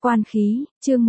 Quan khí, chương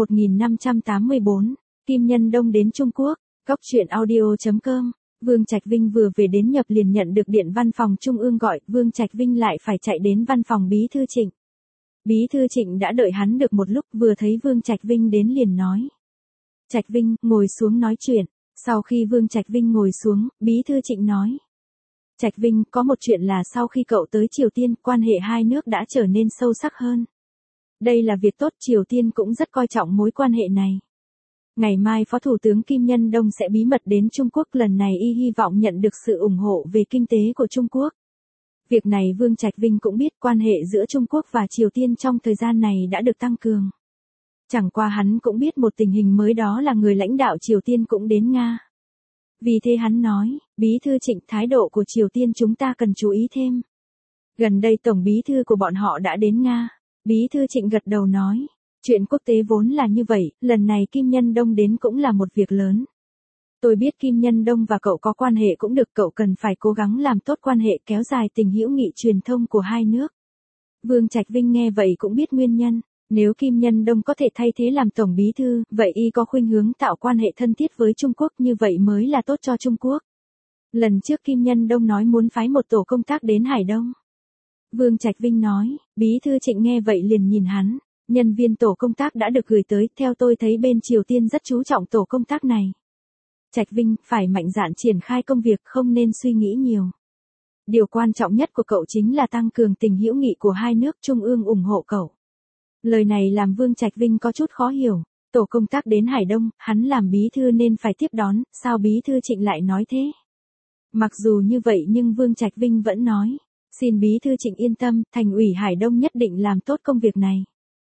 1584, Kim Nhân Đông đến Trung Quốc, Cốc truyện audio.com. Vương Trạch Vinh vừa về đến Nhập liền nhận được điện văn phòng Trung ương gọi, Vương Trạch Vinh lại phải chạy đến văn phòng Bí thư Trịnh. Bí thư Trịnh đã đợi hắn được một lúc, vừa thấy Vương Trạch Vinh đến liền nói. Trạch Vinh, ngồi xuống nói chuyện. Sau khi Vương Trạch Vinh ngồi xuống, Bí thư Trịnh nói. Trạch Vinh, có một chuyện là sau khi cậu tới Triều Tiên, quan hệ hai nước đã trở nên sâu sắc hơn. Đây là việc tốt, Triều Tiên cũng rất coi trọng mối quan hệ này. Ngày mai Phó Thủ tướng Kim Nhân Đông sẽ bí mật đến Trung Quốc, lần này y hy vọng nhận được sự ủng hộ về kinh tế của Trung Quốc. Việc này Vương Trạch Vinh cũng biết, quan hệ giữa Trung Quốc và Triều Tiên trong thời gian này đã được tăng cường. Chẳng qua hắn cũng biết một tình hình mới, đó là người lãnh đạo Triều Tiên cũng đến Nga. Vì thế hắn nói, Bí thư Trịnh, thái độ của Triều Tiên chúng ta cần chú ý thêm. Gần đây Tổng Bí thư của bọn họ đã đến Nga. Bí thư Trịnh gật đầu nói, chuyện quốc tế vốn là như vậy, lần này Kim Nhân Đông đến cũng là một việc lớn. Tôi biết Kim Nhân Đông và cậu có quan hệ cũng được, cậu cần phải cố gắng làm tốt quan hệ, kéo dài tình hữu nghị truyền thông của hai nước. Vương Trạch Vinh nghe vậy cũng biết nguyên nhân, nếu Kim Nhân Đông có thể thay thế làm Tổng Bí thư, vậy y có khuynh hướng tạo quan hệ thân thiết với Trung Quốc, như vậy mới là tốt cho Trung Quốc. Lần trước Kim Nhân Đông nói muốn phái một tổ công tác đến Hải Đông. Vương Trạch Vinh nói, Bí thư Trịnh nghe vậy liền nhìn hắn, nhân viên tổ công tác đã được gửi tới, theo tôi thấy bên Triều Tiên rất chú trọng tổ công tác này. Trạch Vinh, phải mạnh dạn triển khai công việc, không nên suy nghĩ nhiều. Điều quan trọng nhất của cậu chính là tăng cường tình hữu nghị của hai nước, Trung ương ủng hộ cậu. Lời này làm Vương Trạch Vinh có chút khó hiểu, tổ công tác đến Hải Đông, hắn làm bí thư nên phải tiếp đón, sao Bí thư Trịnh lại nói thế? Mặc dù như vậy nhưng Vương Trạch Vinh vẫn nói, xin Bí thư Trịnh yên tâm, Thành ủy Hải Đông nhất định làm tốt công việc này.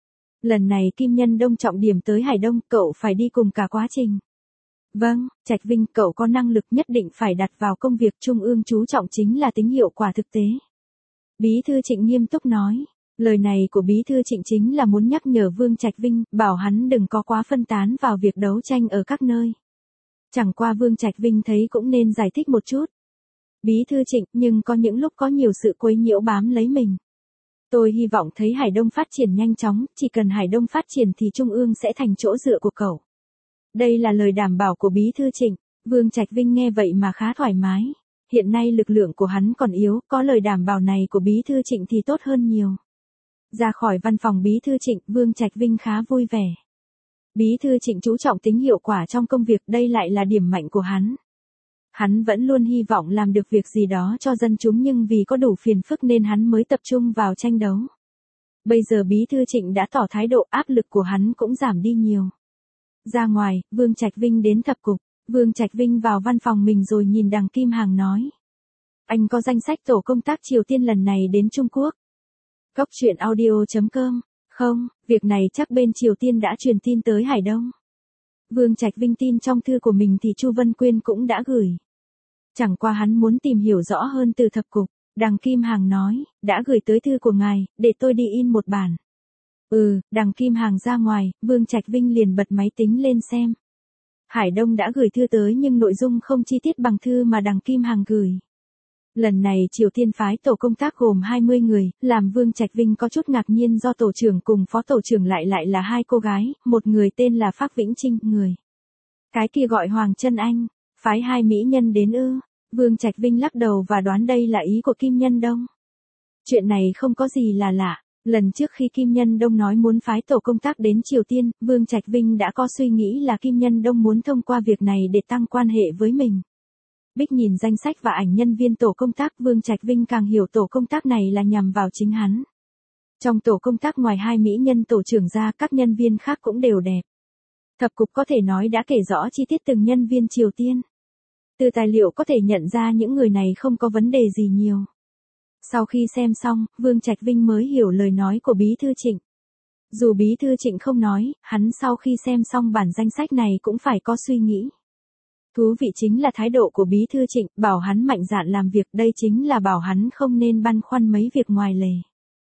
Lần này Kim Nhân Đông trọng điểm tới Hải Đông, cậu phải đi cùng cả quá trình. Vâng, Trạch Vinh, cậu có năng lực, nhất định phải đặt vào công việc, Trung ương chú trọng chính là tính hiệu quả thực tế. Bí thư Trịnh nghiêm túc nói, lời này của Bí thư Trịnh chính là muốn nhắc nhở Vương Trạch Vinh, bảo hắn đừng có quá phân tán vào việc đấu tranh ở các nơi. Chẳng qua Vương Trạch Vinh thấy cũng nên giải thích một chút. Bí thư Trịnh, nhưng có những lúc có nhiều sự quấy nhiễu bám lấy mình. Tôi hy vọng thấy Hải Đông phát triển nhanh chóng, chỉ cần Hải Đông phát triển thì Trung ương sẽ thành chỗ dựa của cậu. Đây là lời đảm bảo của Bí thư Trịnh. Vương Trạch Vinh nghe vậy mà khá thoải mái. Hiện nay lực lượng của hắn còn yếu, có lời đảm bảo này của Bí thư Trịnh thì tốt hơn nhiều. Ra khỏi văn phòng Bí thư Trịnh, Vương Trạch Vinh khá vui vẻ. Bí thư Trịnh chú trọng tính hiệu quả trong công việc, đây lại là điểm mạnh của hắn. Hắn vẫn luôn hy vọng làm được việc gì đó cho dân chúng, nhưng vì có đủ phiền phức nên hắn mới tập trung vào tranh đấu. Bây giờ Bí thư Trịnh đã tỏ thái độ, áp lực của hắn cũng giảm đi nhiều. Ra ngoài, Vương Trạch Vinh đến thập cục. Vương Trạch Vinh vào văn phòng mình rồi nhìn Đằng Kim Hàng nói. Anh có danh sách tổ công tác Triều Tiên lần này đến Trung Quốc. Cốc truyện audio.com. Không, việc này chắc bên Triều Tiên đã truyền tin tới Hải Đông. Vương Trạch Vinh tin trong thư của mình thì Chu Vân Quyên cũng đã gửi. Chẳng qua hắn muốn tìm hiểu rõ hơn từ thập cục. Đằng Kim Hàng nói, đã gửi tới thư của ngài, để tôi đi in một bản. Đằng Kim Hàng ra ngoài, Vương Trạch Vinh liền bật máy tính lên xem. Hải Đông đã gửi thư tới nhưng nội dung không chi tiết bằng thư mà Đằng Kim Hàng gửi. Lần này Triều Tiên phái tổ công tác gồm 20 người, làm Vương Trạch Vinh có chút ngạc nhiên do tổ trưởng cùng phó tổ trưởng lại là hai cô gái, một người tên là Phác Vĩnh Trinh, người cái kia gọi Hoàng Trân Anh, phái hai mỹ nhân đến ư? Vương Trạch Vinh lắc đầu và đoán đây là ý của Kim Nhân Đông. Chuyện này không có gì là lạ. Lần trước khi Kim Nhân Đông nói muốn phái tổ công tác đến Triều Tiên, Vương Trạch Vinh đã có suy nghĩ là Kim Nhân Đông muốn thông qua việc này để tăng quan hệ với mình. Bích nhìn danh sách và ảnh nhân viên tổ công tác, Vương Trạch Vinh càng hiểu tổ công tác này là nhằm vào chính hắn. Trong tổ công tác ngoài hai mỹ nhân tổ trưởng ra, các nhân viên khác cũng đều đẹp. Thập cục có thể nói đã kể rõ chi tiết từng nhân viên Triều Tiên. Từ tài liệu có thể nhận ra những người này không có vấn đề gì nhiều. Sau khi xem xong, Vương Trạch Vinh mới hiểu lời nói của Bí thư Trịnh. Dù Bí thư Trịnh không nói, hắn sau khi xem xong bản danh sách này cũng phải có suy nghĩ. Thú vị chính là thái độ của Bí thư Trịnh, bảo hắn mạnh dạn làm việc, đây chính là bảo hắn không nên băn khoăn mấy việc ngoài lề.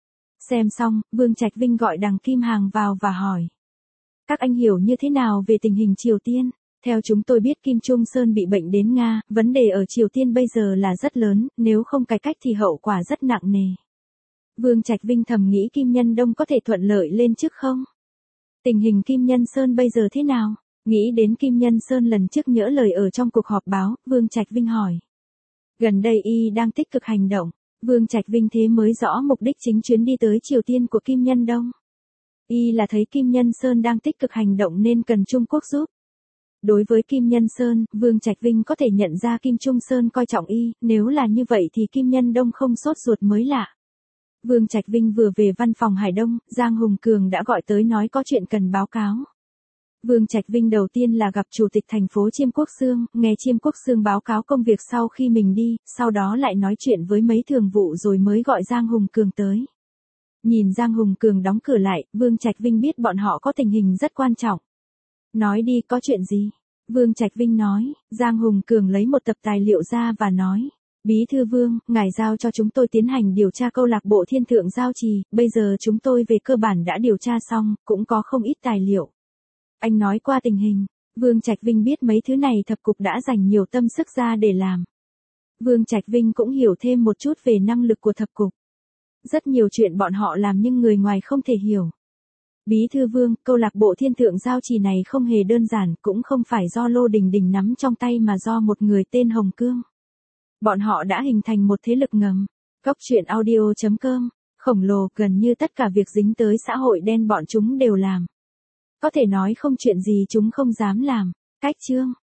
Xem xong, Vương Trạch Vinh gọi Đằng Kim Hàng vào và hỏi. Các anh hiểu như thế nào về tình hình Triều Tiên? Theo chúng tôi biết Kim Trung Sơn bị bệnh đến Nga, vấn đề ở Triều Tiên bây giờ là rất lớn, nếu không cải cách thì hậu quả rất nặng nề. Vương Trạch Vinh thầm nghĩ Kim Nhân Đông có thể thuận lợi lên trước không? Tình hình Kim Nhân Sơn bây giờ thế nào? Nghĩ đến Kim Nhân Sơn lần trước nhỡ lời ở trong cuộc họp báo, Vương Trạch Vinh hỏi. Gần đây y đang tích cực hành động. Vương Trạch Vinh thế mới rõ mục đích chính chuyến đi tới Triều Tiên của Kim Nhân Đông. Y là thấy Kim Nhân Sơn đang tích cực hành động nên cần Trung Quốc giúp. Đối với Kim Nhân Sơn, Vương Trạch Vinh có thể nhận ra Kim Trung Sơn coi trọng y, nếu là như vậy thì Kim Nhân Đông không sốt ruột mới lạ. Vương Trạch Vinh vừa về văn phòng Hải Đông, Giang Hùng Cường đã gọi tới nói có chuyện cần báo cáo. Vương Trạch Vinh đầu tiên là gặp Chủ tịch thành phố Chiêm Quốc Xương, nghe Chiêm Quốc Xương báo cáo công việc sau khi mình đi, sau đó lại nói chuyện với mấy thường vụ rồi mới gọi Giang Hùng Cường tới. Nhìn Giang Hùng Cường đóng cửa lại, Vương Trạch Vinh biết bọn họ có tình hình rất quan trọng. Nói đi, có chuyện gì? Vương Trạch Vinh nói. Giang Hùng Cường lấy một tập tài liệu ra và nói. Bí thư Vương, ngài giao cho chúng tôi tiến hành điều tra câu lạc bộ Thiên Thượng Giao Trì, bây giờ chúng tôi về cơ bản đã điều tra xong, cũng có không ít tài liệu. Anh nói qua tình hình. Vương Trạch Vinh biết mấy thứ này thập cục đã dành nhiều tâm sức ra để làm. Vương Trạch Vinh cũng hiểu thêm một chút về năng lực của thập cục. Rất nhiều chuyện bọn họ làm nhưng người ngoài không thể hiểu. Bí thư Vương, câu lạc bộ Thiên Thượng Giao Trì này không hề đơn giản, cũng không phải do Lô Đình Đình nắm trong tay mà do một người tên Hồng Cương. Bọn họ đã hình thành một thế lực ngầm. Cóc truyện audio.com, khổng lồ, gần như tất cả việc dính tới xã hội đen bọn chúng đều làm. Có thể nói không chuyện gì chúng không dám làm. Cách chương